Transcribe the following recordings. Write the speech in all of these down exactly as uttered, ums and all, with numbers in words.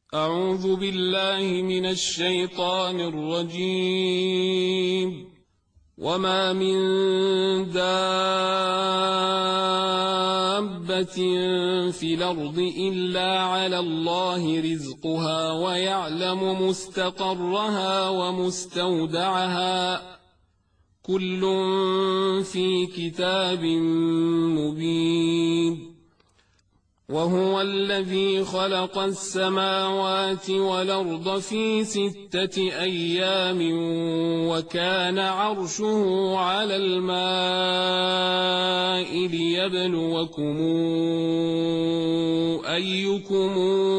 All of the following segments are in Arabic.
أعوذ بالله من الشيطان الرجيم. وما من دابة في الأرض إلا على الله رزقها ويعلم مستقرها ومستودعها كل في كتاب مبين. وهو الذي خلق السماوات والأرض في ستة أيام وكان عرشه على الماء ليبلوكم أيكم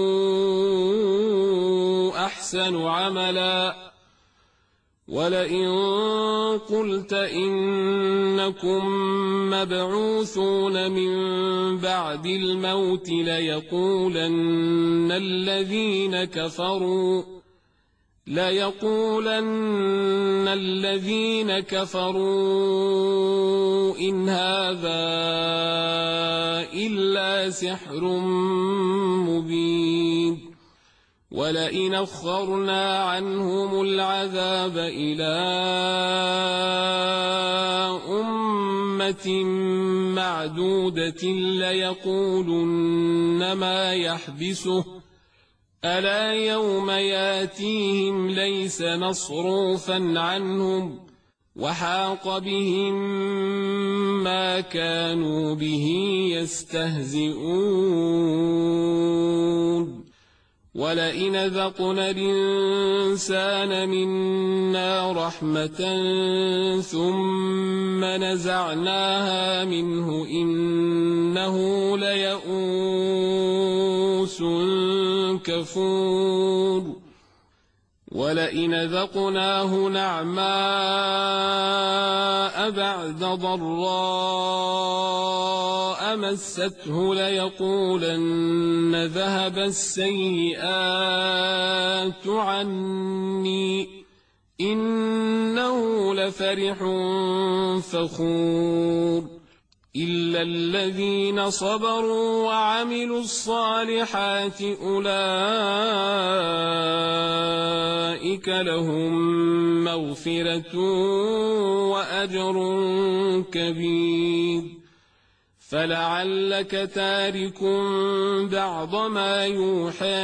أحسن عملا ولئن قلت إنكم مبعوثون من بعد الموت ليقولن الذين كفروا ليقولن الذين كفروا إن هذا إلا سحر مبين. ولئن أخرنا عنهم العذاب إلى أمة معدودة ليقولن ما يحبسه ألا يوم ياتيهم ليس مصروفا عنهم وحاق بهم ما كانوا به يستهزئون. ولئن ذقنا الإنسان منا رحمة ثم نزعناها منه إنه ليئوس كفور. ولئن ذقناه نعماء بعد ضراء مسته ليقولن ذهب السيئات عني إنه لفرح فخور. إلا الذين صبروا وعملوا الصالحات أولئك لهم مغفرة وأجر كبير. فلعلك تارك بعض ما يوحى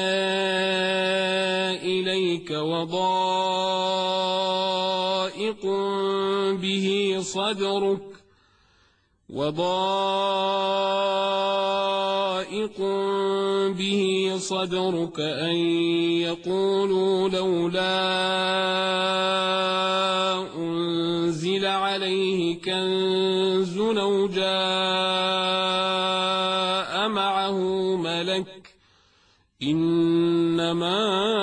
إليك وضائق به صدرك وضائق به صدرك أن يقولوا لولا أنزل عليه كنز أو جاء معه ملك إنما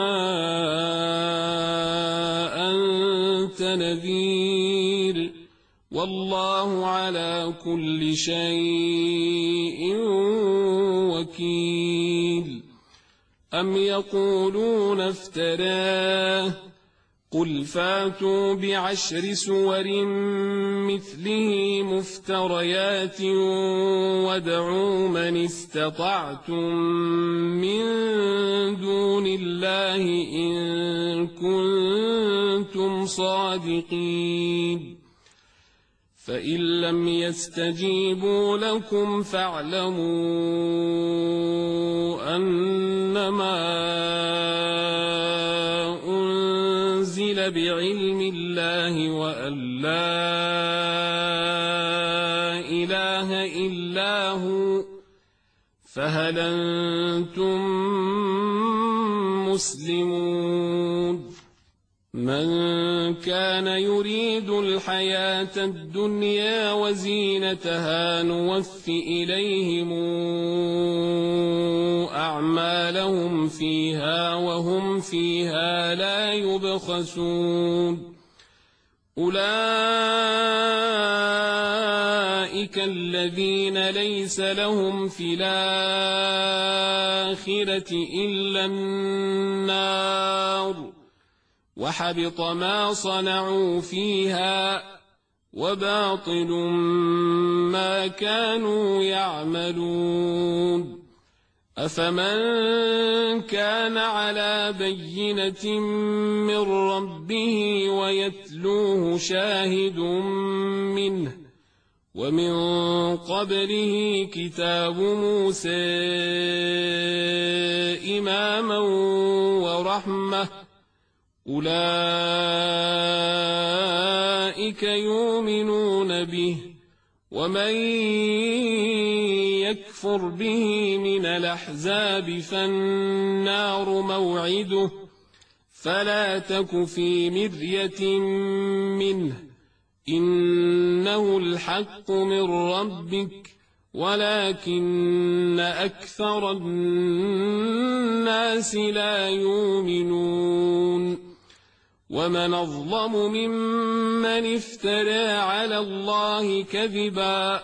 أنت نذير والله على كل شيء وكيل. أم يقولون افتراه قل فاتوا بعشر سور مثله مفتريات وادعوا من استطعتم من دون الله إن كنتم صادقين. فإن لم يستجيبوا لكم فاعلموا أنما أنزل بعلم الله وأن لا إله إلا هو فهل أنتم مسلمون. من كان يريد الحياة الدنيا وزينتها نوف إليهم أعمالهم فيها وهم فيها لا يبخسون. أولئك الذين ليس لهم في الآخرة إلا النار وحبط ما صنعوا فيها وباطل ما كانوا يعملون. أفمن كان على بينة من ربه ويتلوه شاهد منه ومن قبله كتاب موسى إماما ورحمة أولئك يؤمنون به ومن يكفر به من الأحزاب فالنار موعده فلا تك في مرية منه إنه الحق من ربك ولكن أكثر الناس لا يؤمنون ومن أظلم ممن افترى على الله كذبا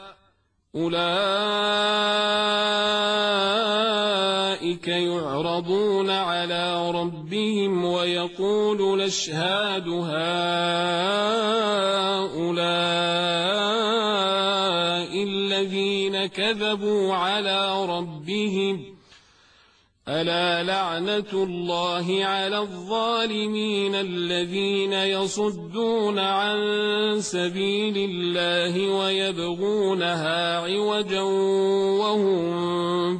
أولئك يعرضون على ربهم ويقول الأشهاد هؤلاء الذين كذبوا على ربهم ألا لعنة الله على الظالمين الذين يصدون عن سبيل الله ويبغونها عوجا وهم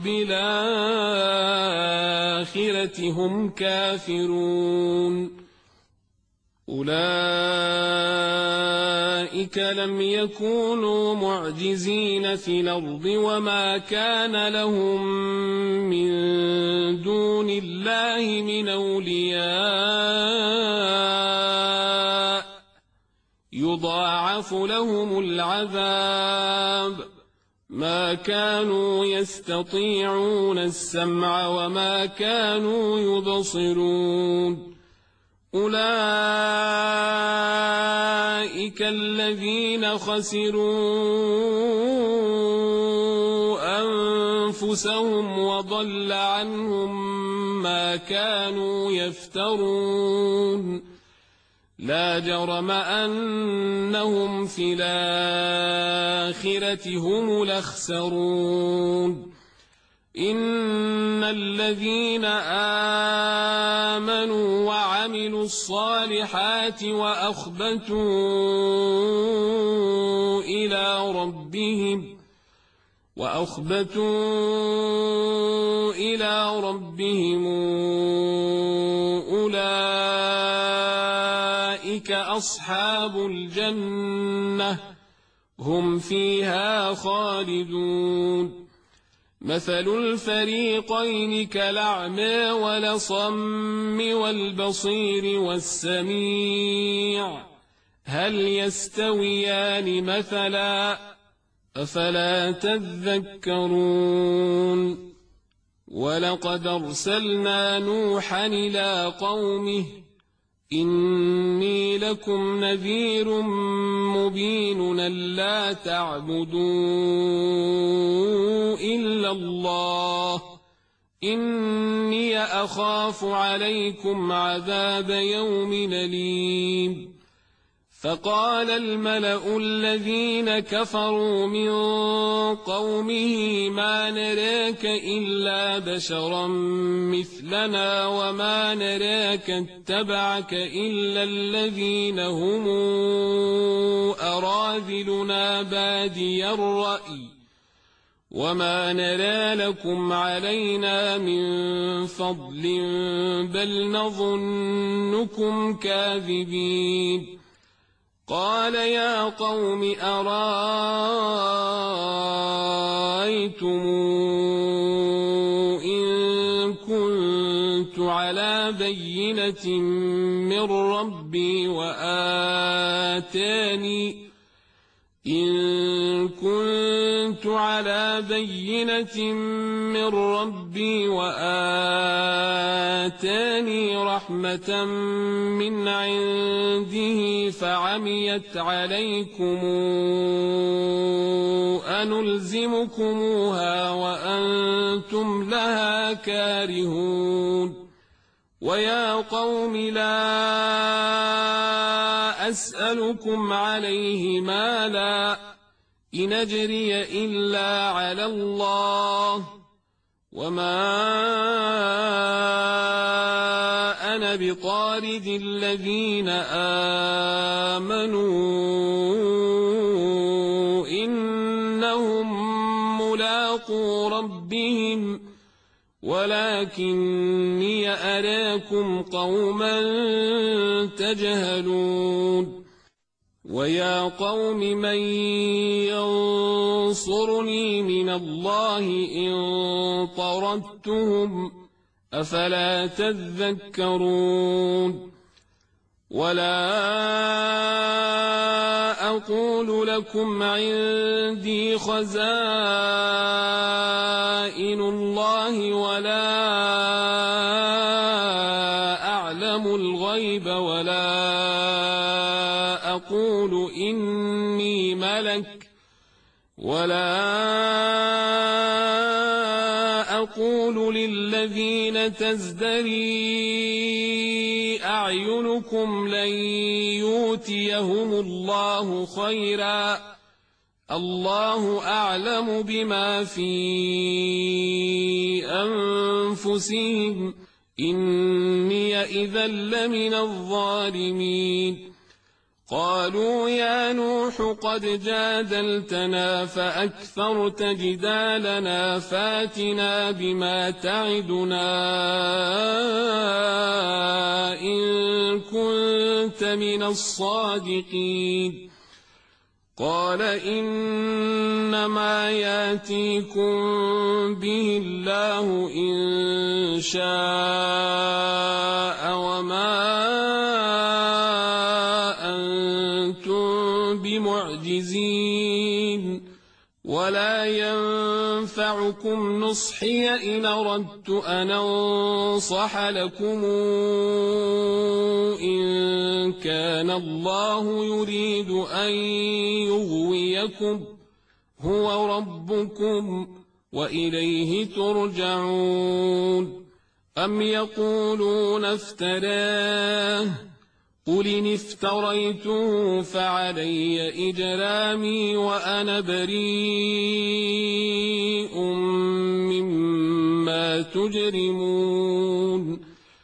بالآخرة هم كافرون أولئك لم يكونوا معجزين في الأرض وما كان لهم من دون الله من أولياء يضاعف لهم العذاب ما كانوا يستطيعون السمع وما كانوا يبصرون أولئك الذين خسروا أنفسهم وضل عنهم ما كانوا يفترون لا جرم أنهم في الآخرة هم الأخسرون إن الذين آمنوا وعملوا الصالحات وأخبتوا إلى ربهم وأخبتوا إلى ربهم أولئك أصحاب الجنة هم فيها خالدون مثل الفريقين كالأعمى والأصم والبصير والسميع هل يستويان مثلا أفلا تذكرون ولقد أرسلنا نوحا إلى قومه إني لكم نذير مبين ألا تعبدوا إلا الله إني أخاف عليكم عذاب يوم أليم فقال الملأ الذين كفروا من قومه ما نراك إلا بشرا مثلنا وما نراك اتبعك إلا الذين هم أراذلنا بادي الرأي وما نرى لكم علينا من فضل بل نظنكم كاذبين قال يا قوم أرأيتم إن كنت على بينة من ربي وآتاني إن كنت على بينة من ربي وآتاني رحمة من عنده فعميت عليكم أنلزمكموها وأنتم لها كارهون ويا قوم لا أسألكم عليه مالا إن أجري إلا على الله وما أنا بطارد الذين آمنوا إنهم ملاقو ربهم ولكني أراكم قوما تجهلون ويا قوم من ينصرني من الله إن طردتهم أفلا تذكرون ولا أقول لكم عندي خزائن الله ولا أعلم الغيب ولا أقول إني ملك ولا أقول للذين تزدري أعينكم لن يؤتيهم الله خيرا الله أعلم بما في أنفسهم إني إذا لمن الظالمين قالوا يا نوح قد جادلتنا فأكثرت جدالنا فاتنا بما تعدنا إن كنت من الصادقين قال إنما ياتيكم به الله إن شاء وما بمعجزين ولا ينفعكم نصحي إن أردت أن أنصح لكم إن كان الله يريد أن يغويكم هو ربكم وإليه ترجعون أم يقولون افتراه قل إن افتريته فعلي إجرامي وأنا بريء مما تجرمون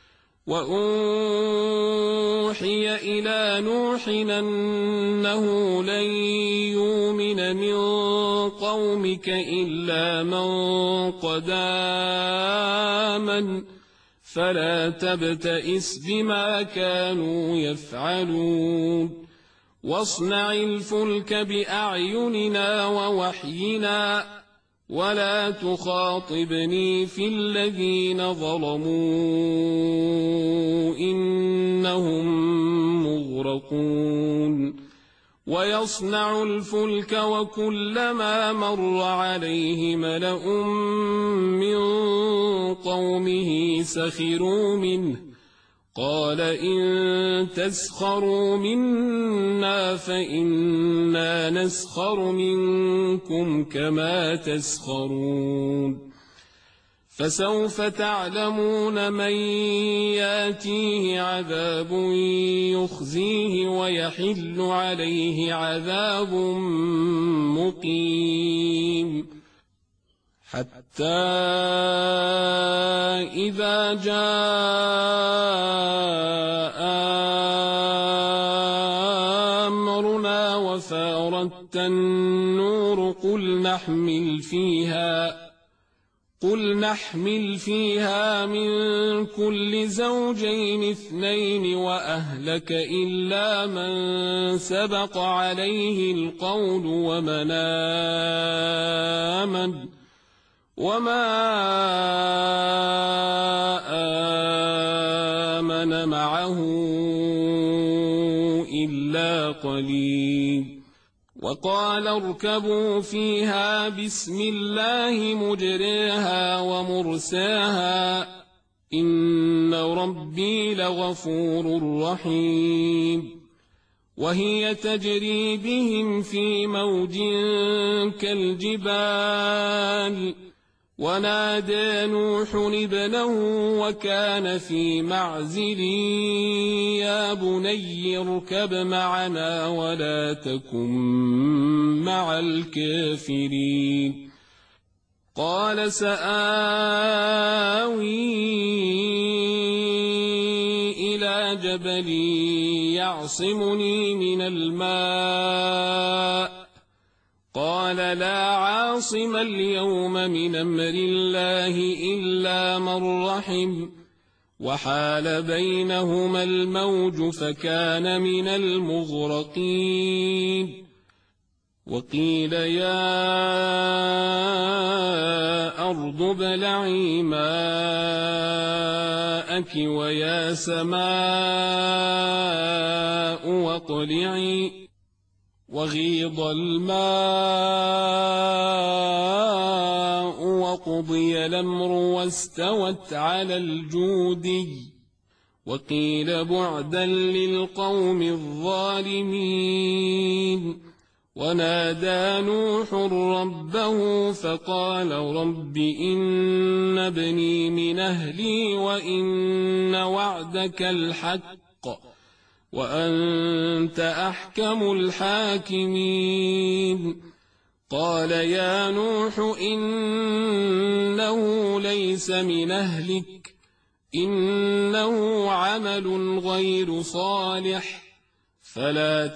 وأوحي إلى نوح أنه لن يؤمن من قومك إلا من قد آمن فلا تبتئس بما كانوا يفعلون واصنع الفلك بأعيننا ووحينا ولا تخاطبني في الذين ظلموا إنهم مغرقون ويصنع الفلك وكلما مر عليه ملأ من قومه سخروا منه قال إن تسخروا منا فإنا نسخر منكم كما تسخرون فسوف تعلمون من ياتيه عذاب يخزيه ويحل عليه عذاب مقيم حتى إذا جاء أمرنا وفارت النور قل نحمل فيها قل نحمل فيها من كل زوجين اثنين وأهلك إلا من سبق عليه القول ومن آمن وما آمن معه إلا قليل وقال اركبوا فيها بسم الله مجريها ومرساها إن ربي لغفور رحيم وهي تجري بهم في موج كالجبال ونادى نوح ابنه وكان في معزل يا بني اركب معنا ولا تكن مع الكافرين قال سآوي إلى جبل يعصمني من الماء قال لا عاصم اليوم من أمر الله إلا من رحم وحال بينهما الموج فكان من المغرقين وقيل يا أرض ابلعي ماءك ويا سماء واقلعي وغيض الماء وقضي الأمر واستوت على الجودي وقيل بعدا للقوم الظالمين ونادى نوح ربه فقال رب إن ابني من أهلي وإن وعدك الحق وأنت أحكم الحاكمين قال يا نوح إنه ليس من أهلك إنه عمل غير صالح فلا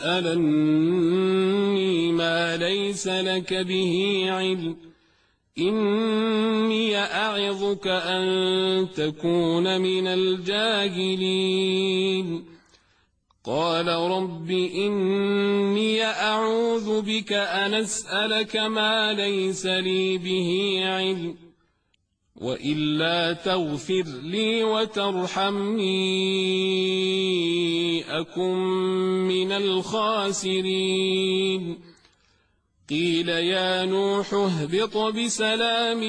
تسألني ما ليس لك به علم إني أعظك أن تكون من الجاهلين قال رب إني أعوذ بك أن أسألك ما ليس لي به علم وإلا تغفر لي وترحمني أكن من الخاسرين قيل يا نوح اهبط بسلام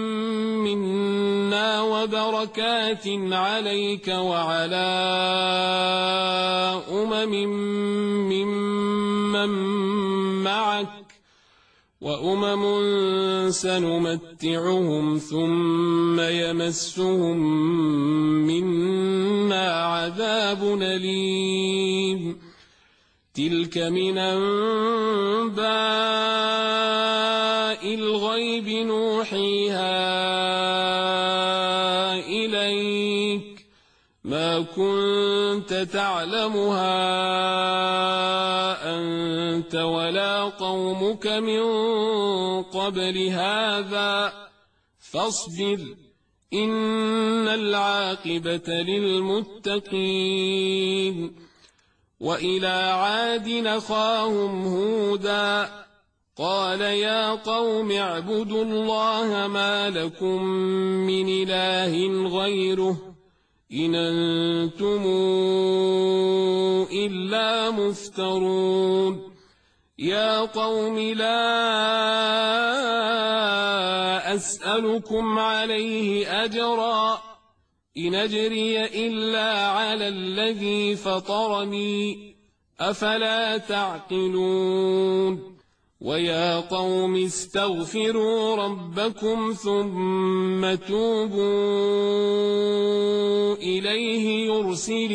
منا وبركات عليك وعلى أمم ممن معك وأمم سنمتعهم ثم يمسهم منا عذاب أليم تلك من أنباء الغيب نوحيها إليك ما كنت تعلمها أنت ولا قومك من قبل هذا فاصبر إن العاقبة للمتقين وإلى عاد أخاهم هودا قال يا قوم اعبدوا الله ما لكم من إله غيره إن أنتم إلا مفترون يا قوم لا أسألكم عليه أجرا إن أجري إلا على الذي فطرني أفلا تعقلون ويا قوم استغفروا ربكم ثم توبوا إليه يرسل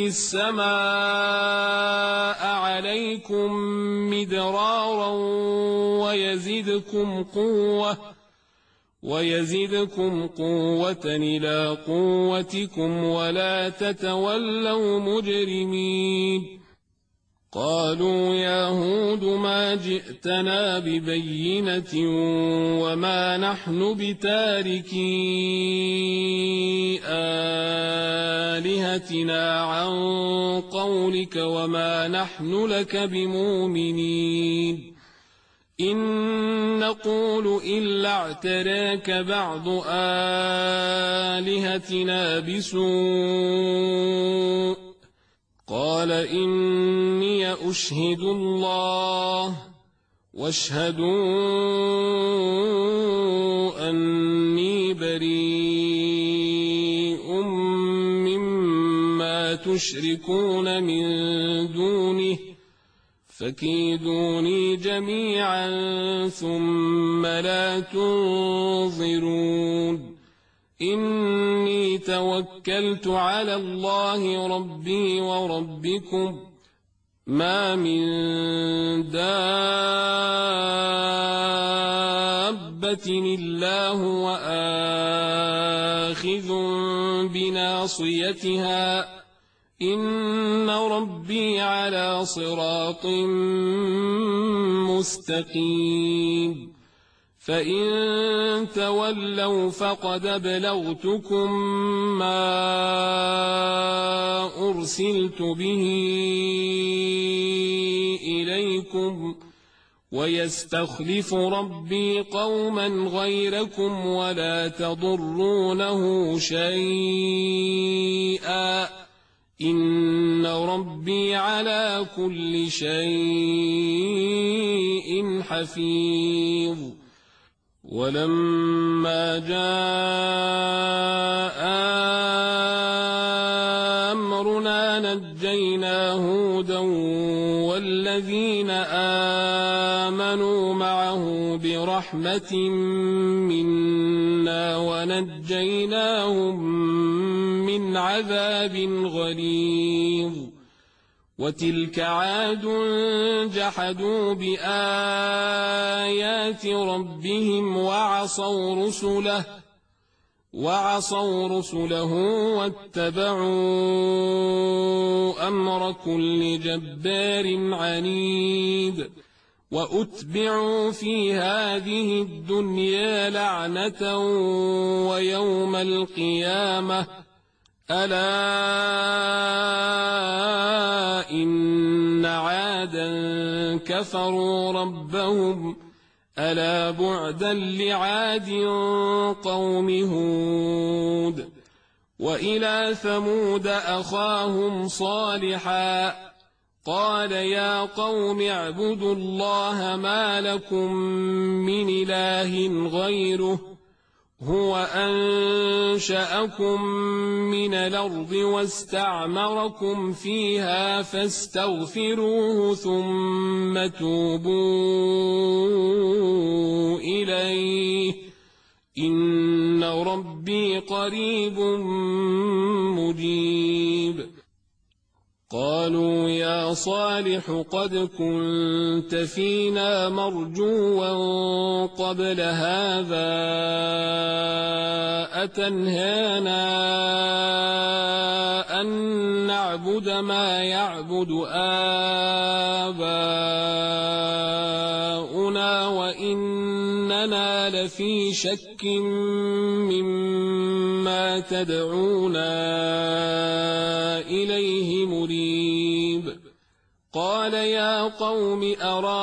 السماء عليكم مدرارا ويزدكم قوة ويزدكم قوة إلى قوتكم ولا تتولوا مجرمين قالوا يا هود ما جئتنا ببينة وما نحن بتاركي آلهتنا عن قولك وما نحن لك بمؤمنين إن نقول إلا اعتراك بعض آلهتنا بسوء قال إني أشهد الله واشهدوا أني بريء مما تشركون من دونه فكيدوني جميعا ثم لا تنظرون إني توكلت على الله ربي وربكم ما من دابة إلا هو آخذ بناصيتها إن ربي على صراط مستقيم فإن تولوا فقد أبلغتكم ما أرسلت به إليكم ويستخلف ربي قوما غيركم ولا تضرونه شيئا إن ربي على كل شيء حفيظ ولما جاء أمرنا نجينا هودا والذين آمنوا معه برحمة منا ونجيناهم من عذاب غليظ وتلك عاد جحدوا بآيات ربهم وعصوا رسله وعصوا رسله واتبعوا أمر كل جبار عنيد وأتبعوا في هذه الدنيا لعنة ويوم القيامة ألا إن عادا كفروا ربهم ألا بعدا لعاد قوم هود وإلى ثمود أخاهم صالحا قال يا قوم اعبدوا الله ما لكم من إله غيره هو أنشأكم من الأرض واستعمركم فيها فاستغفروه ثم توبوا إليه إن ربي قريب مجيب قالوا يا صالح قد كنت فينا مرجوا قبل هذا أتنهانا أن نعبد ما يعبد آباؤنا وإننا لفي شك مما تدعونا إليه مريب قال يا قوم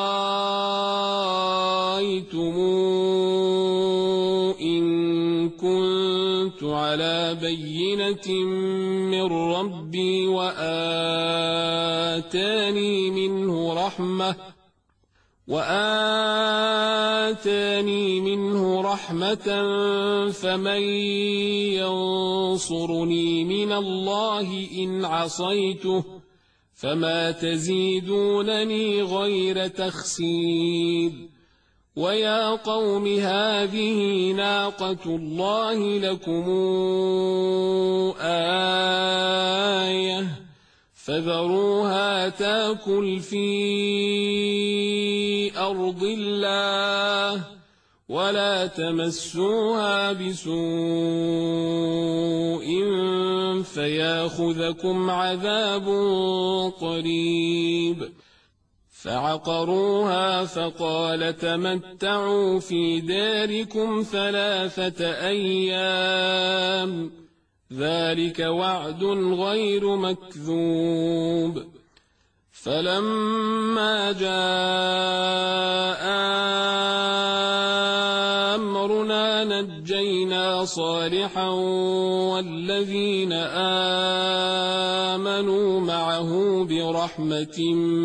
أرايتم إن كنت على بينة من ربي وآتاني منه رحمة وآتاني منه رحمة فمن ينصرني من الله إن عصيته فما تزيدونني غير تخسير ويا قوم هذه ناقة الله لكم آية فذروها تاكل في أرض الله ولا تمسوها بسوء فياخذكم عذاب قريب فعقروها فقال تمتعوا في داركم ثلاثة أيام ذلك وعد غير مكذوب فلما جاء أمرنا نجينا صالحا والذين آمنوا معه برحمة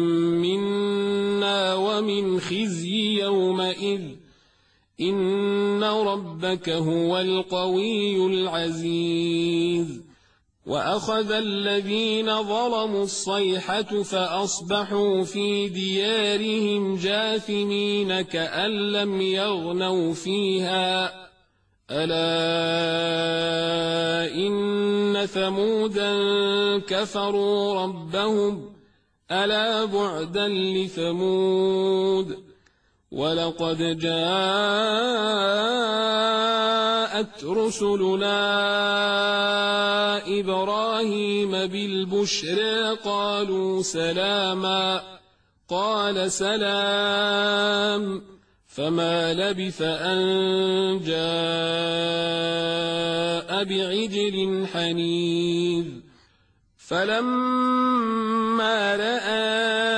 منا ومن خزي يومئذ إن ربك هو القوي العزيز وأخذ الذين ظلموا الصيحة فأصبحوا في ديارهم جاثمين كأن لم يغنوا فيها ألا إن ثمودا كفروا ربهم ألا بعدا لثمود ولقد جاءت رسلنا إبراهيم بالبشرى قالوا سلاما قال سلام فما لبث أن جاء بعجل حنيذ فلما رأى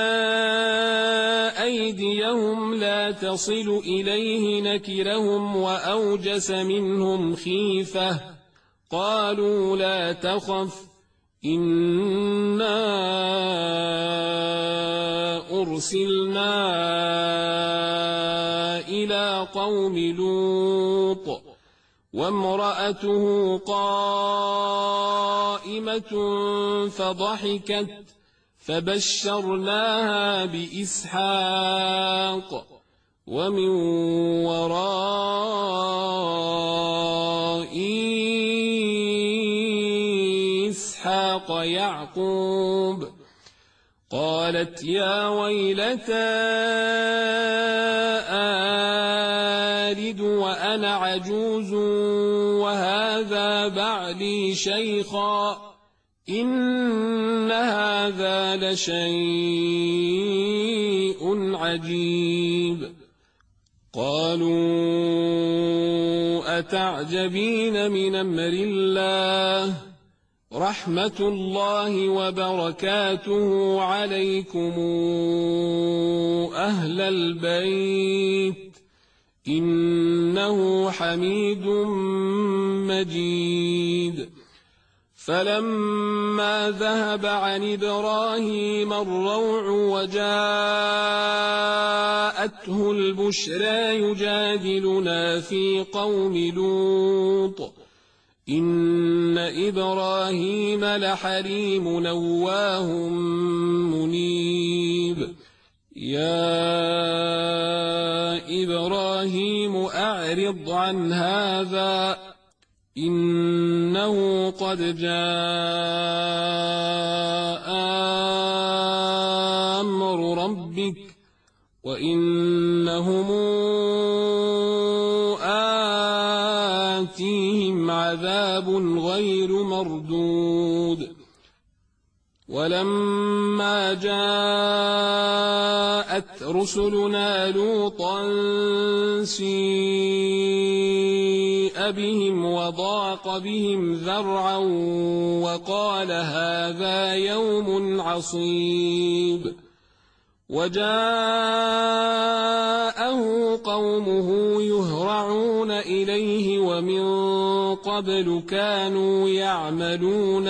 أيديهم لا تصل إليه نكرهم وأوجس منهم خيفة قالوا لا تخف إنا أرسلنا إلى قوم لوط وامرأته قائمة فضحكت فبشرناها بإسحاق ومن وراء إسحاق يعقوب قالت يا ويلتى آلد وأنا عجوز وهذا بعلي شيخا إن هذا لشيء عجيب قالوا أتعجبين من أمر الله رحمة الله وبركاته عليكم أهل البيت إنه حميد مجيد فلما ذهب عن إبراهيم الروع وجاءته البشرى يجادلنا في قوم لوط إن إبراهيم لحليم نواه منيب يا إبراهيم أعرض عن هذا إنه قد جاء أمر ربك وإنهم آتيهم عذاب غير مردود ولما جاءت رسلنا لوطا سيء بهم وضاق بهم ذرعا وقال هذا يوم عصيب وجاءه قومه يهرعون إليه ومن قبل كانوا يعملون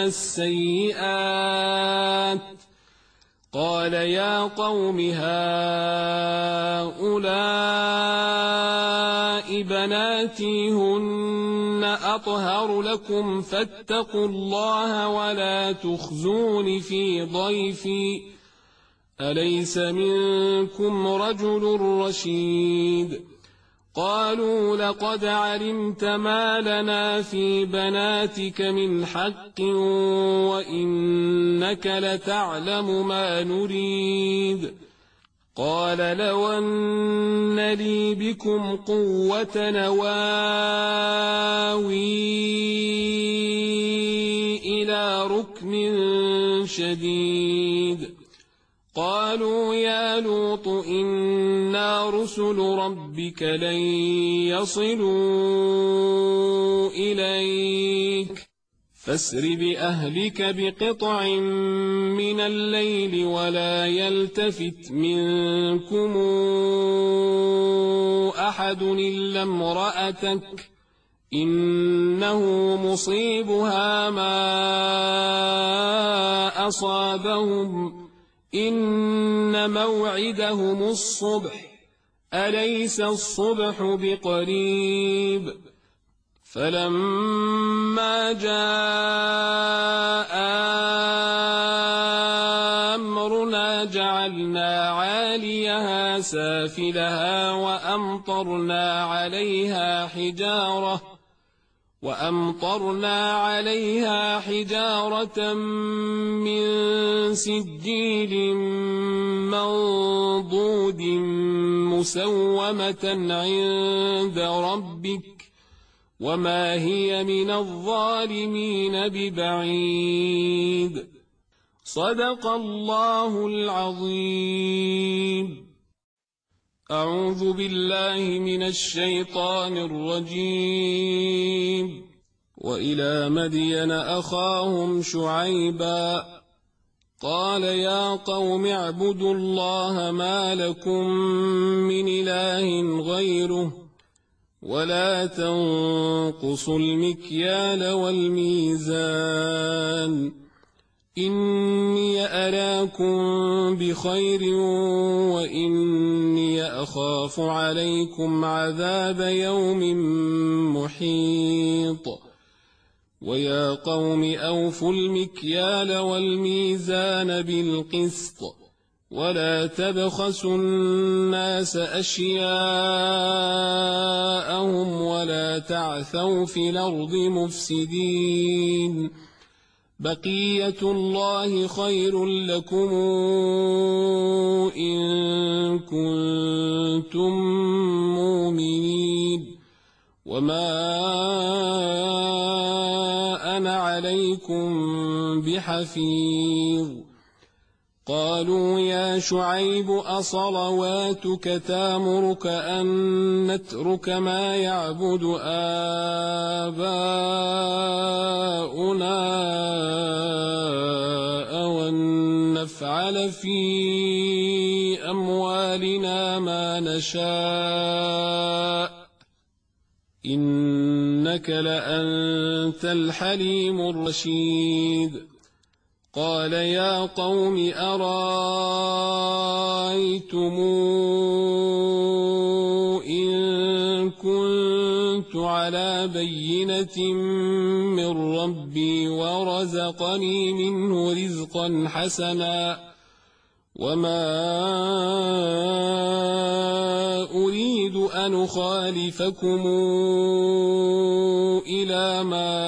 السيئات قال يا قوم هؤلاء بناتي هن أطهر لكم فاتقوا الله ولا تخزون في ضيفي أليس منكم رجل رشيد قالوا لقد علمت ما لنا في بناتك من حق وإنك لتعلم ما نريد قال لو أن لي بكم قوة نواوي إلى ركن شديد قالوا يا لوط إنا رسل ربك لن يصلوا إليك فاسر بأهلك بقطع من الليل ولا يلتفت منكم أحد إلا امرأتك إنه مصيبها ما أصابهم إن موعدهم الصبح أليس الصبح بقريب فلما جاء أمرنا جعلنا عاليها سافلها وأمطرنا عليها حجارة وأمطرنا عليها حجارة من سجيل منضود مسومة عند ربك وما هي من الظالمين ببعيد. صدق الله العظيم. أعوذ بالله من الشيطان الرجيم. وإلى مدين أخاهم شعيبا قال يا قوم اعبدوا الله ما لكم من إله غيره ولا تنقصوا المكيال والميزان إني أراكم بخير وإني أخاف عليكم عذاب يوم محيط. ويا قوم أوفوا المكيال والميزان بالقسط ولا تبخسوا الناس أشياءهم ولا تعثوا في الأرض مفسدين. بقية الله خير لكم إن كنتم مؤمنين وما أنا عليكم بحفيظ. قالوا يا شعيب أصلواتك تامرك أن نترك ما يعبد آباؤنا أو أن نفعل في أموالنا ما نشاء إنك لأنت الحليم الرشيد. قال يا قوم أرأيتم إن كنت على بينة من ربي ورزقني منه رزقا حسنا وما أريد أن أخالفكم إلى ما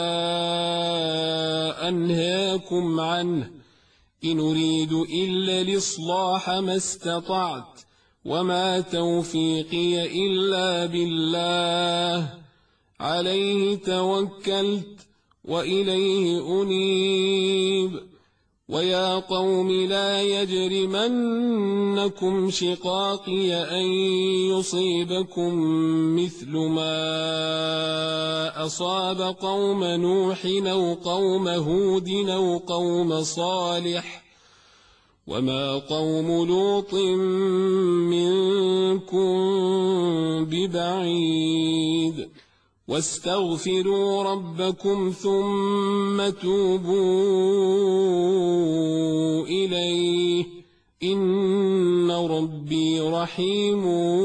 أنهاكم عنه إن أريد إلا الإصلاح ما استطعت وما توفيقي إلا بالله عليه توكلت وإليه أنيب. ويا قوم لا يجرمنكم شقاقي أن يصيبكم مثل ما أصاب قوم نوح أو قوم هود أو قوم صالح وما قوم لوط منكم ببعيد. واستغفروا ربكم ثم توبوا إليه إن ربي رحيم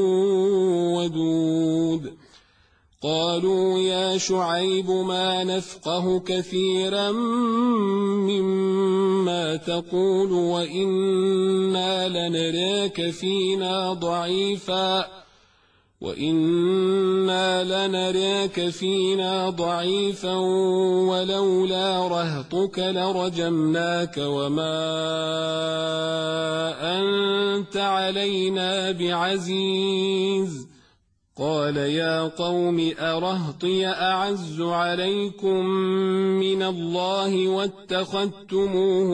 ودود. قالوا يا شعيب ما نفقه كثيرا مما تقول وإنا لنراك فينا ضعيفا وإنا لنراك فينا ضعيفا ولولا رهطك لرجمناك وما أنت علينا بعزيز. قال يا قوم أرهطي أعز عليكم من الله واتخذتموه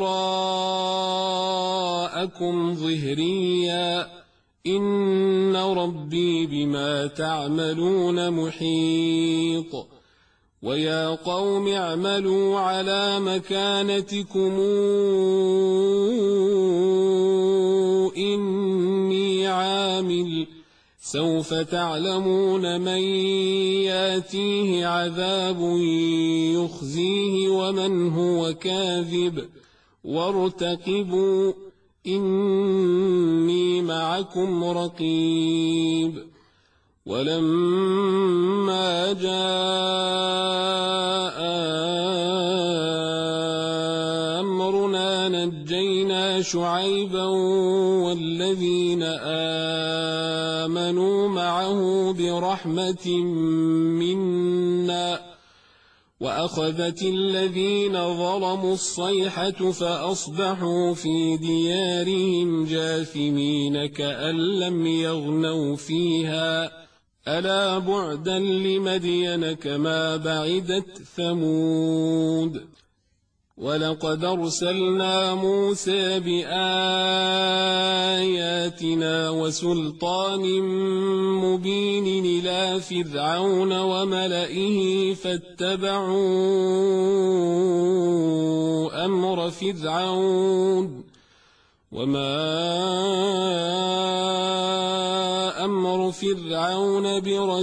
وراءكم ظهريا إن ربي بما تعملون محيط. ويا قوم اعملوا على مكانتكم إني عامل سوف تعلمون من ياتيه عذاب يخزيه ومن هو كاذب وارتقبوا إني معكم رقيب. ولما جاء أمرنا نجينا شعيبا والذين آمنوا معه برحمة منا وأخذت الذين ظلموا الصيحة فأصبحوا في ديارهم جاثمين كأن لم يغنوا فيها ألا بعدا لمدين كما بعدت ثمود ولقد أرسلنا موسى بآياتنا وسلطان مبين إلى فرعون وملئه فاتبعوا أمر فرعون وما أمر فرعون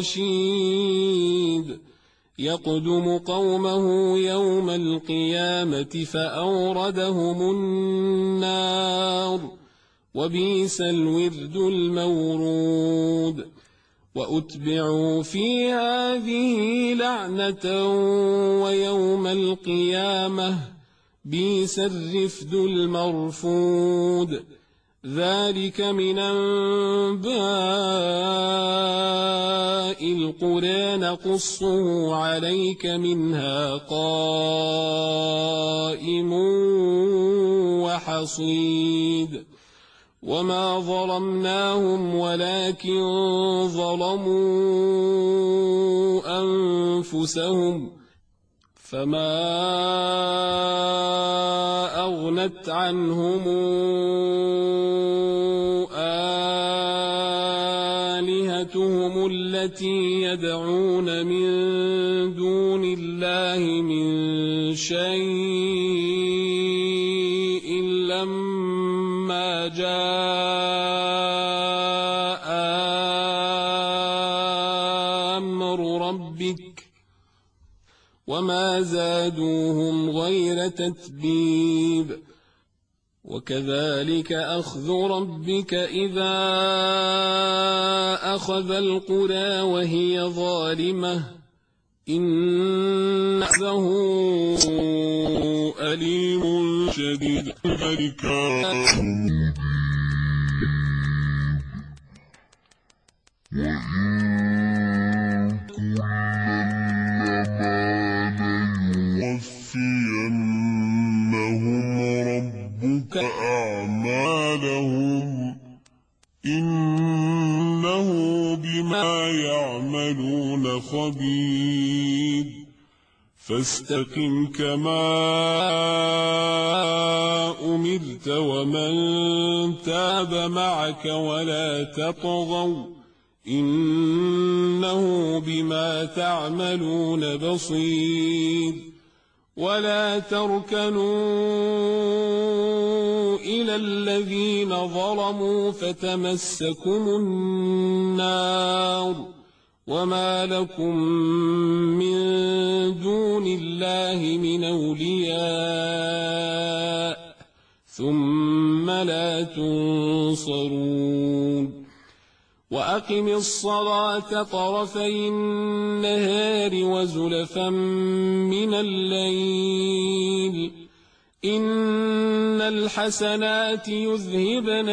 برشيد يقدم قومه يوم القيامة فأوردهم النار وبئس الورد المورود وأتبعوا في هذه لعنة ويوم القيامة بئس الرفد المرفود ذلك من أنباء القرى نقصه عليك منها قائم وحصيد وما ظلمناهم ولكن ظلموا أنفسهم فما أغنت عنهم آلهتهم التي يدعون من دون الله من شيء لما جاء أمر ربك وما زادوهم غير تتبيب وكذلك أخذ ربك إذا أخذ القرى وهي ظالمة إن أخذه أليم شديد أعمالهم إنه بما يعملون خبير فاستقم كما أمرت ومن تاب معك ولا تطغوا إنه بما تعملون بصير ولا تركنوا إلى الذين ظلموا فتمسكم النار وما لكم من دون الله من أولياء ثم لا تنصرون وأقم الصلاة طرفي النهار وزلفا من الليل إن الحسنات يذهبن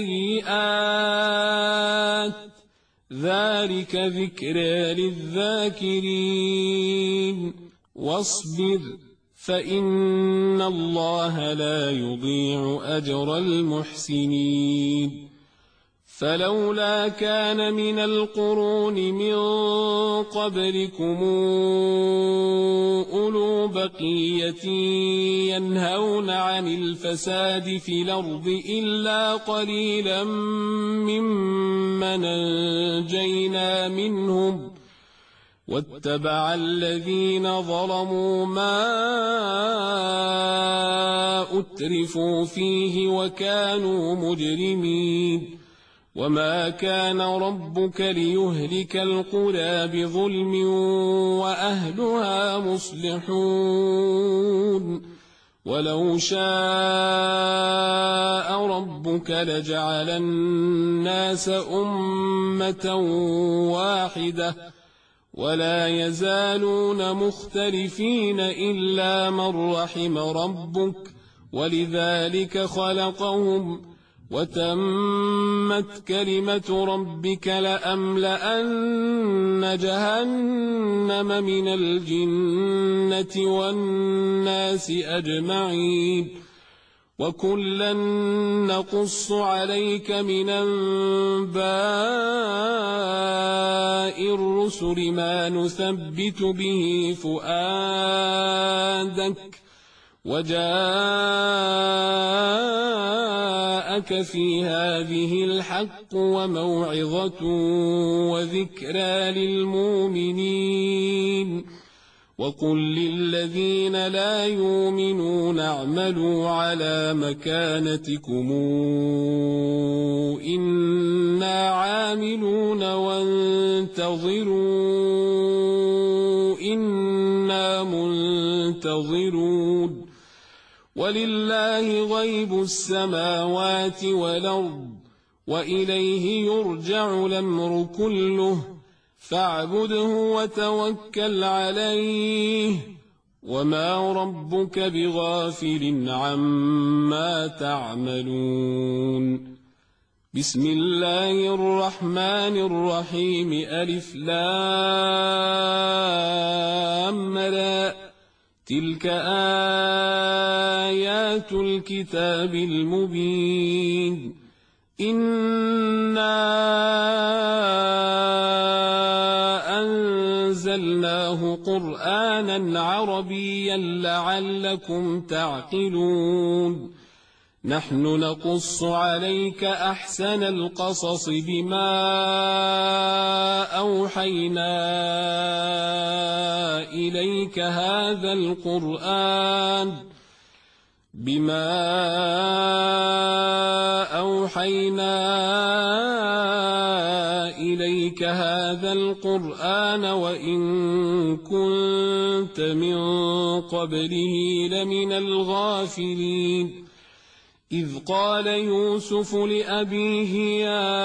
السيئات ذلك ذكرى للذاكرين واصبر فإن الله لا يضيع أجر المحسنين فلولا كان من القرون من قبلكم أولو بقية ينهون عن الفساد في الأرض إلا قليلا ممن أنجينا منهم واتبع الذين ظلموا ما أترفوا فيه وكانوا مجرمين وما كان ربك ليهلك القرى بظلم وأهلها مصلحون ولو شاء ربك لجعل الناس أمة واحدة ولا يزالون مختلفين إلا من رحم ربك ولذلك خلقهم وتمت كلمة ربك لأملأن جهنم من الجنة والناس أجمعين وكلا نقص عليك من أنباء الرسل ما نثبت به فؤادك وجاءك في هذه الحق وموعظة وذكرى للمؤمنين وقل للذين لا يؤمنون اعملوا على مكانتكم إنا عاملون وانتظروا إنا منتظرون ولله غيب السماوات والأرض وإليه يرجع الأمر كله فاعبده وتوكل عليه وما ربك بغافل عما تعملون بسم الله الرحمن الرحيم ألف لام را تلك آيات الكتاب المبين إنا أنزلناه قرآنا عربيا لعلكم تعقلون نحن نقص عليك أحسن القصص بما أوحينا إليك هذا القرآن بما أوحينا إليك هذا القرآن وإن كنت من قبله لمن الغافلين إذ قال يوسف لأبيه يا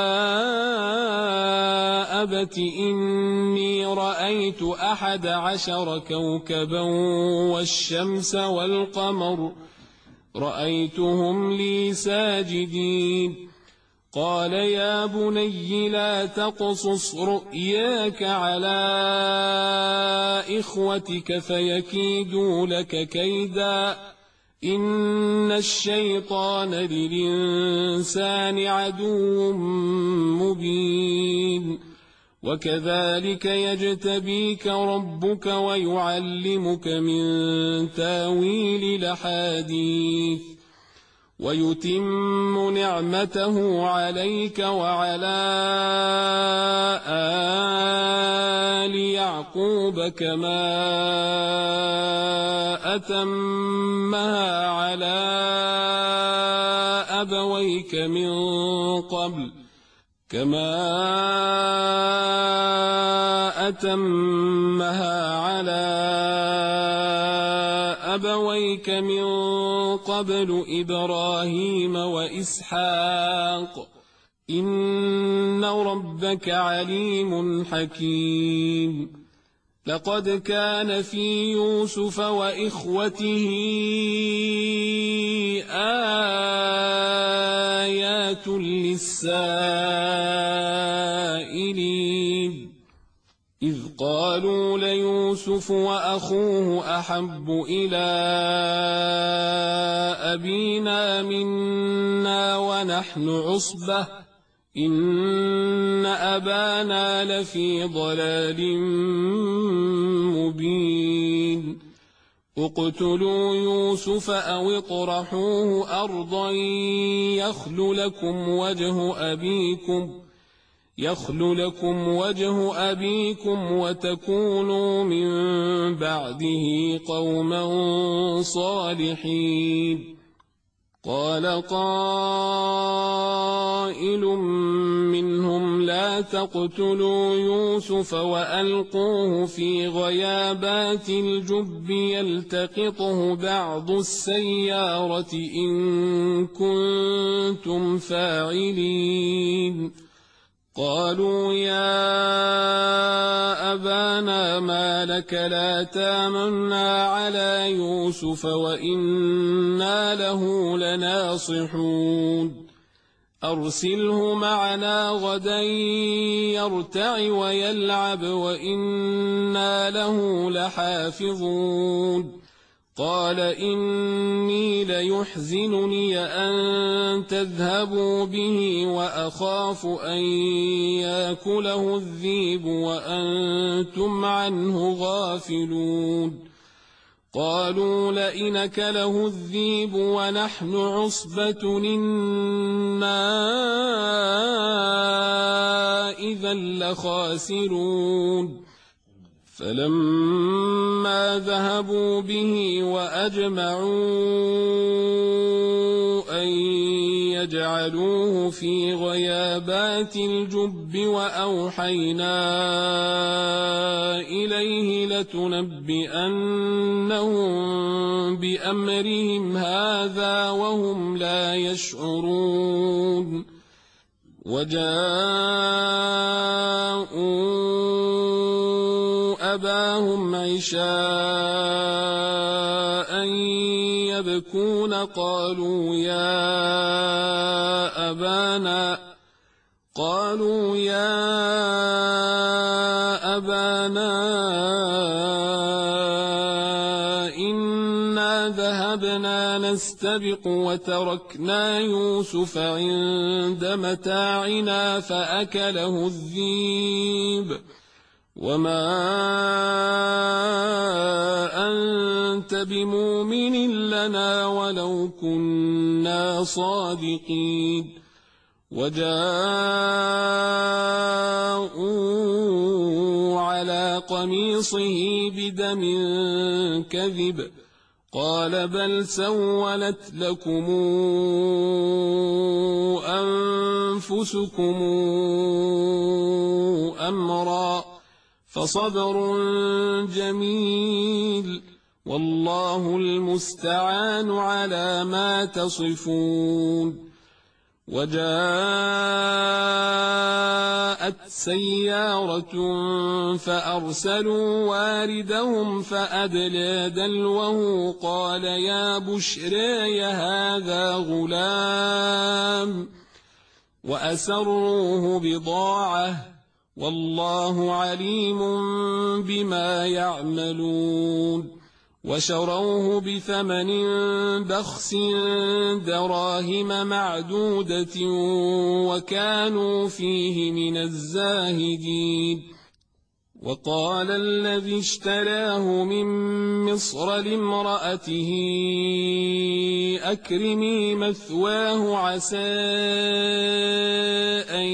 أبت إني رأيت أحد عشر كوكبا والشمس والقمر رأيتهم لي ساجدين قال يا بني لا تقصص رؤياك على إخوتك فيكيدوا لك كيدا إن الشيطان للإنسان عدو مبين وكذلك يجتبيك ربك ويعلمك من تاويل الأحاديث ويتم نعمته عليك وعلى آل يعقوب كما أتمها على أبويك من قبل كما أتمها على أبويك من قبل إبراهيم وإسحاق إن ربك عليم حكيم لقد كان في يوسف وإخوته آيات للسائلين إذ قالوا ليوسف وأخوه أحب إلى أبينا منا ونحن عصبة إن أبانا لفي ضلال مبين اقتلوا يوسف أو اطرحوه أرضا يخل لكم وجه أبيكم يخل لكم وجه أبيكم وتكونوا من بعده قوما صالحين قال قائل منهم لا تقتلوا يوسف وألقوه في غيابات الجب يلتقطه بعض السيارة إن كنتم فاعلين قالوا يا أبانا ما لك لا تامنا على يوسف وإنا له لناصحون أرسله معنا غدا يرتع ويلعب وإنا له لحافظون قال إني ليحزنني أن تذهبوا به وأخاف أن يأكله الذئب وأنتم عنه غافلون قالوا لئن أكله الذئب ونحن عصبة إنا إذا لخاسرون فلما ذهبوا به وأجمعوا أن يجعلوه في غيابات الجب وأوحينا إليه لتنبئنهم بأمرهم هذا وهم لا يشعرون وجاءوا أباهم عشاء يبكون قالوا يا أبانا قالوا يا أبانا إنا ذهبنا نستبق وتركنا يوسف عند متاعنا فأكله الذئب وما أنت بمؤمن لنا ولو كنا صادقين وجاءوا على قميصه بدم كذب قال بل سولت لكم أنفسكم أمرا فصبر جميل والله المستعان على ما تصفون وجاءت سيارة فأرسلوا واردهم فأدلى دلوه قال يا بشرى هذا غلام وأسروه بضاعة والله عليم بما يعملون وشروه بثمن بخس دراهم معدودة وكانوا فيه من الزاهدين وقال الذي اشتراه من مصر لامرأته أكرمي مثواه عسى أن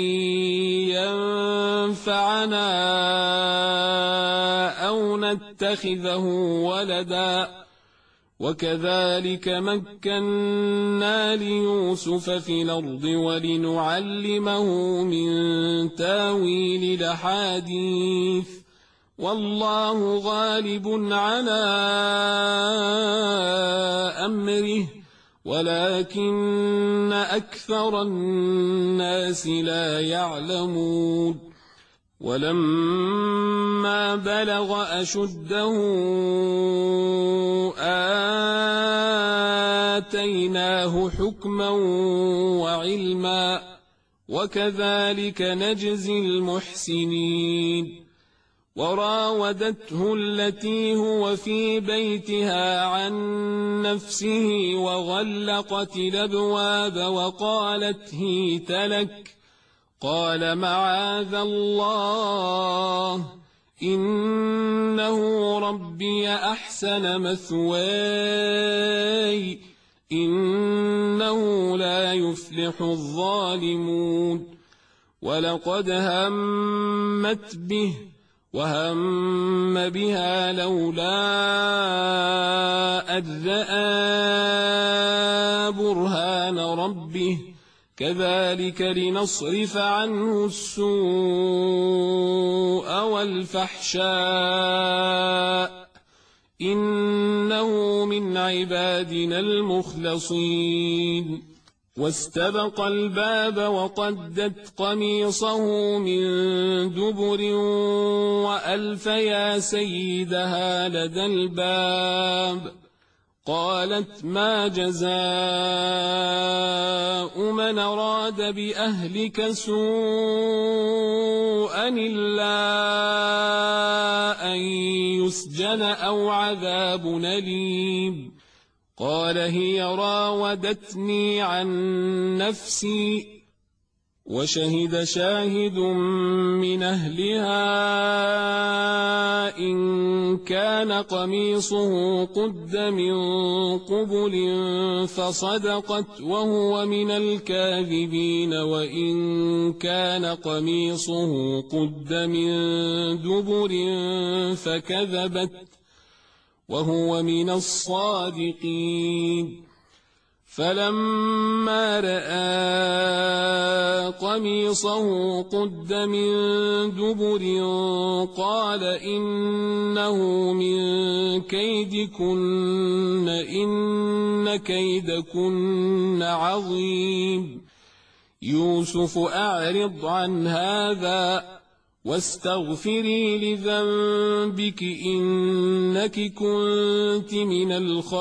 ينفعنا أو نتخذه ولدا وكذلك مكنا ليوسف في الأرض ولنعلمه من تاويل الأحاديث والله غالب على أمره ولكن أكثر الناس لا يعلمون ولما بلغ أشده آتيناه حكما وعلما وكذلك نجزي المحسنين وراودته التي هو في بيتها عن نفسه وغلقت الأبواب وقالت هيت لك قال معاذ الله إنه ربي أحسن مثواي إنه لا يفلح الظالمون ولقد همت به وهم بها لولا أن رأى برهان ربه كذلك لنصرف عنه السوء والفحشاء إنه من عبادنا المخلصين واستبق الباب وقدت قميصه من دبر وألف يا سيدها لدى الباب قالت ما جزاء من أراد بأهلك سوءا إلا أن يسجن أو عذاب أليم قال هي راودتني عن نفسي وشهد شاهد من أهلها إن كان قميصه قد من قبل فصدقت وهو من الكاذبين وإن كان قميصه قد من دبر فكذبت وهو من الصادقين فلما رأى قميصه قد من دبر قال إنه من كيدكن إن كيدكن عظيم يوسف أعرض عن هذا واستغفري لذنبك إنك كنت من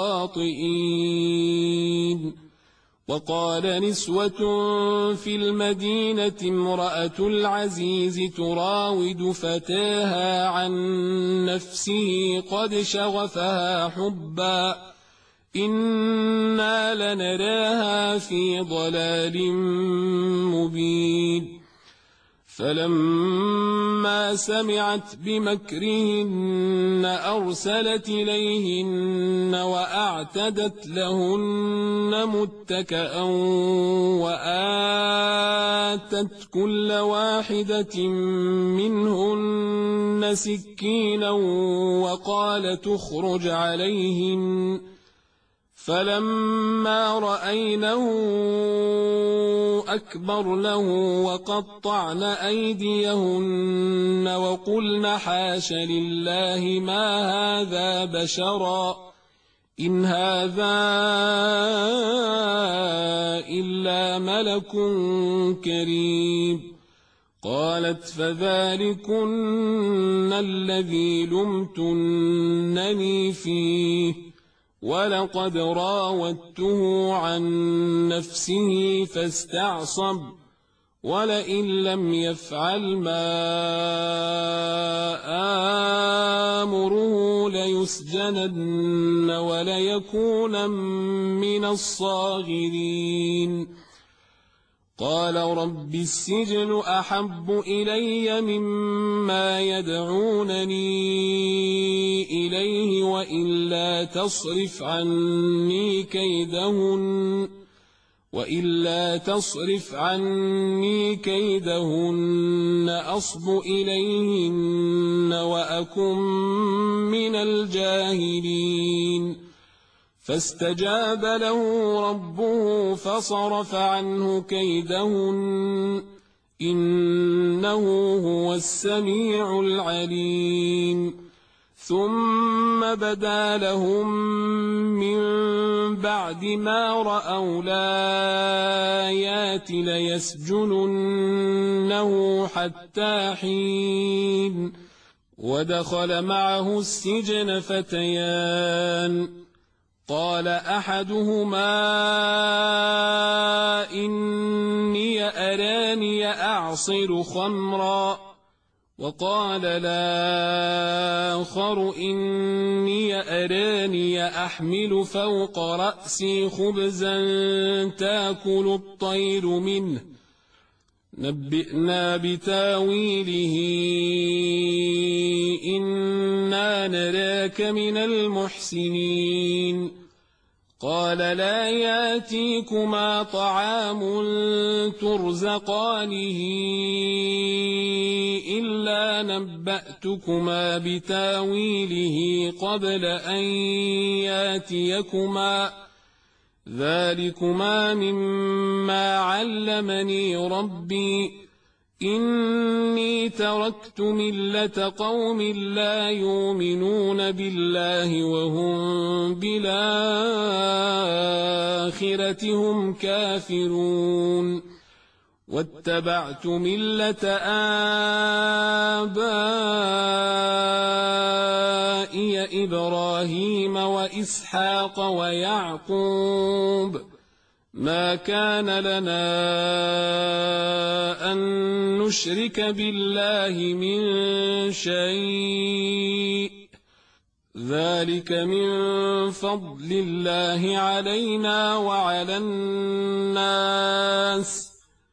الخاطئين وقال نسوة في المدينة امرأة العزيز تراود فتاها عن نفسه قد شغفها حبا إنا لنراها في ضلال مبين فلما سمعت بمكرهن أرسلت إليهن وأعتدت لهن متكأ وآتت كل واحدة منهن سكينا وقالت اخرج عليهن فلما رأينه أكبرنه وقطعن أيديهن وقلن حاش لله ما هذا بشرا إن هذا إلا ملك كريم قالت فذلكن الذي لمتنني فيه ولقد راودته عن نفسه فاستعصم ولئن لم يفعل ما آمره ليسجنن وليكون من الصاغرين قال رب السجن أحب إلي مما يدعونني إليه وإلا تصرف عني كيدهن وإلا تصرف عني كيدهن أصب إليهن وأكن من الجاهلين فاستجاب له ربه فصرف عنه كيدهن إنه هو السميع العليم ثم بدا لهم من بعد ما رأوا الآيات ليسجننه حتى حين ودخل معه السجن فتيان قال أحدهما إني أراني أعصر خمرا وقال الآخر إني أراني أحمل فوق رأسي خبزا تأكل الطير منه نبئنا بتاويله إنا نراك من المحسنين قال لا ياتيكما طعام ترزقانه إلا نبأتكما بتاويله قبل أن ياتيكما ذلكما مما علمني ربي إني تركت ملة قوم لا يؤمنون بالله وهم بالآخرة هم كافرون واتبعت ملة آبائي إبراهيم وإسحاق ويعقوب ما كان لنا أن نشرك بالله من شيء ذلك من فضل الله علينا وعلى الناس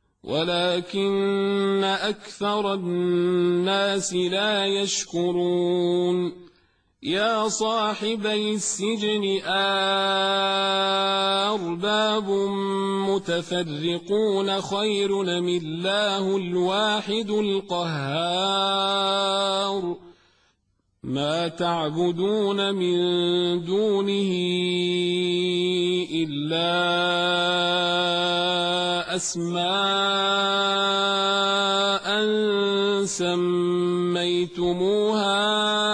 ولكن أكثر الناس لا يشكرون يا صاحبي السجن أرباب متفرقون خير أم الله الواحد القهار ما تعبدون من دونه إلا أسماء سميتموها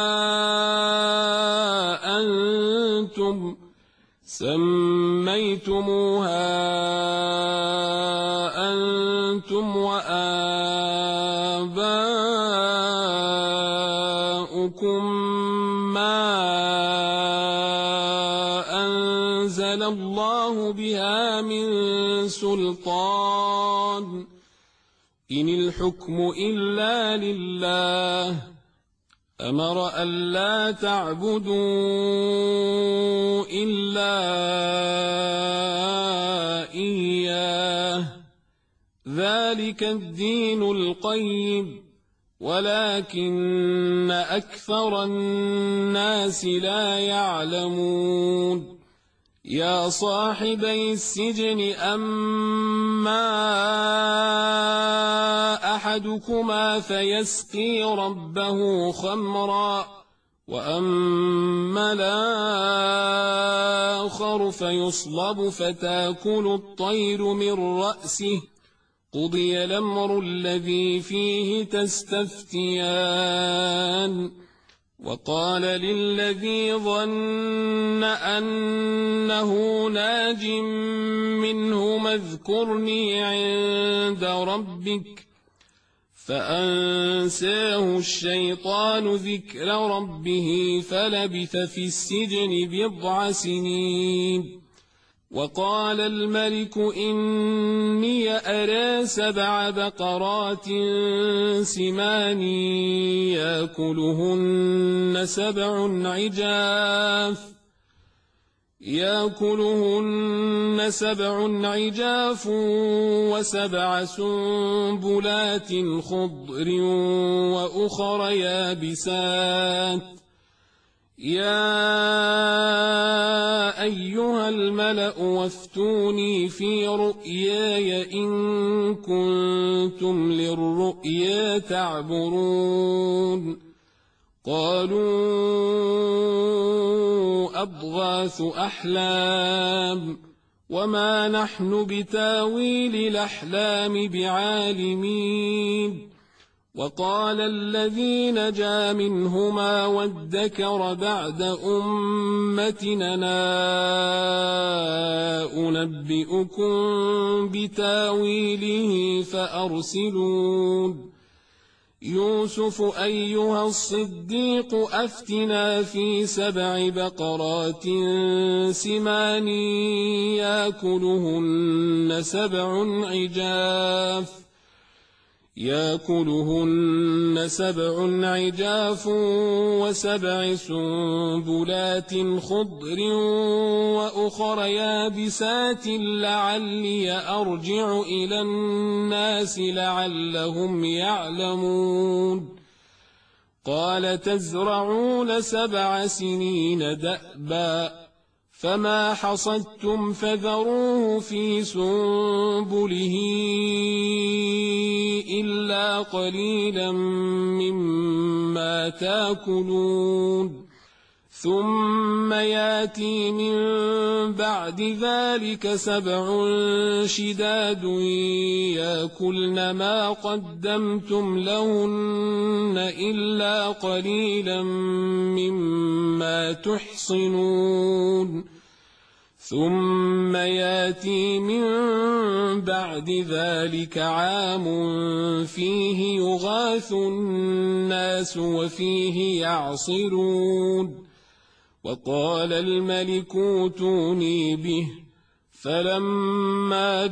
أنتم سميتموها أنتم وآباؤكم ما أنزل الله بها من سلطان إن الحكم إلا لله أمر ألا تعبدوا إلا إياه ذلك الدين القيم ولكن أكثر الناس لا يعلمون يا صاحبي السجن أما أحدكما فيسقي ربه خمرا وأما الآخر فيصلب فتاكل الطير من رأسه قضي الأمر الذي فيه تستفتيان وقال للذي ظن أنه ناج منهما اذكرني عند ربك فأنساه الشيطان ذكر ربه فلبث في السجن بضع سنين وقال الملك إني أرى سبع بقرات سمان يأكلهن سبع عجاف يأكلهن سبع عجاف وسبع سنبلات خضر وأخر يابسات يا أيها الملأ وافتوني في رؤياي إن كنتم للرؤيا تعبرون قالوا أضغاث أحلام وما نحن بتاويل الأحلام بعالمين وقال الذي نجا منهما وادكر بعد أمتنا أنبئكم بتاويله فأرسلون يوسف أيها الصديق أفتنا في سبع بقرات سمان يأكلهن سبع عجاف يأكلهن سبع عجاف وسبع سنبلات خضر وأخر يابسات لعلي أرجع إلى الناس لعلهم يعلمون قال تزرعون سبع سنين دأبا فما حصدتم فذروه في سنبله إلا قليلا مما تاكلون ثم ياتي من بعد ذلك سبع شداد يأكلن ما قدمتم لهن إلا قليلا مما تحصنون ثم ياتي من بعد ذلك عام فيه يغاث الناس وفيه يعصرون وقال الملك اوتوني به فلما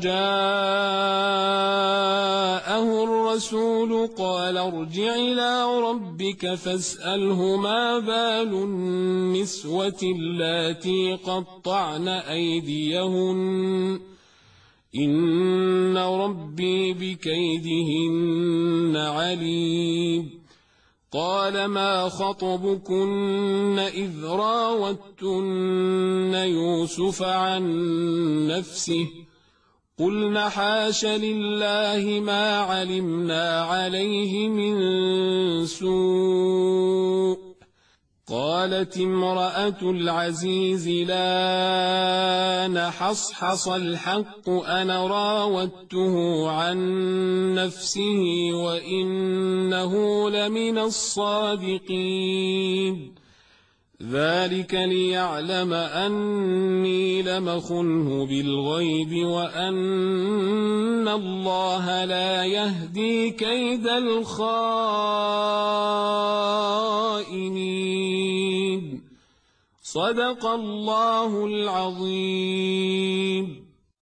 جاءه الرسول قال ارجع إلى ربك فاسأله ما بال النسوة اللاتي قطعن أيديهن إن ربي بكيدهن عليم قال ما خطبكن إذ راوتن يوسف عن نفسه قلن حاش لله ما علمنا عليه من سوء قالت امرأة العزيز لا نحصحص الحق أنا راودته عن نفسه وإنه لمن الصادقين ذلك ليعلم أني لمخنه بالغيب وأن الله لا يهدي كيد الخائنين صدق الله العظيم.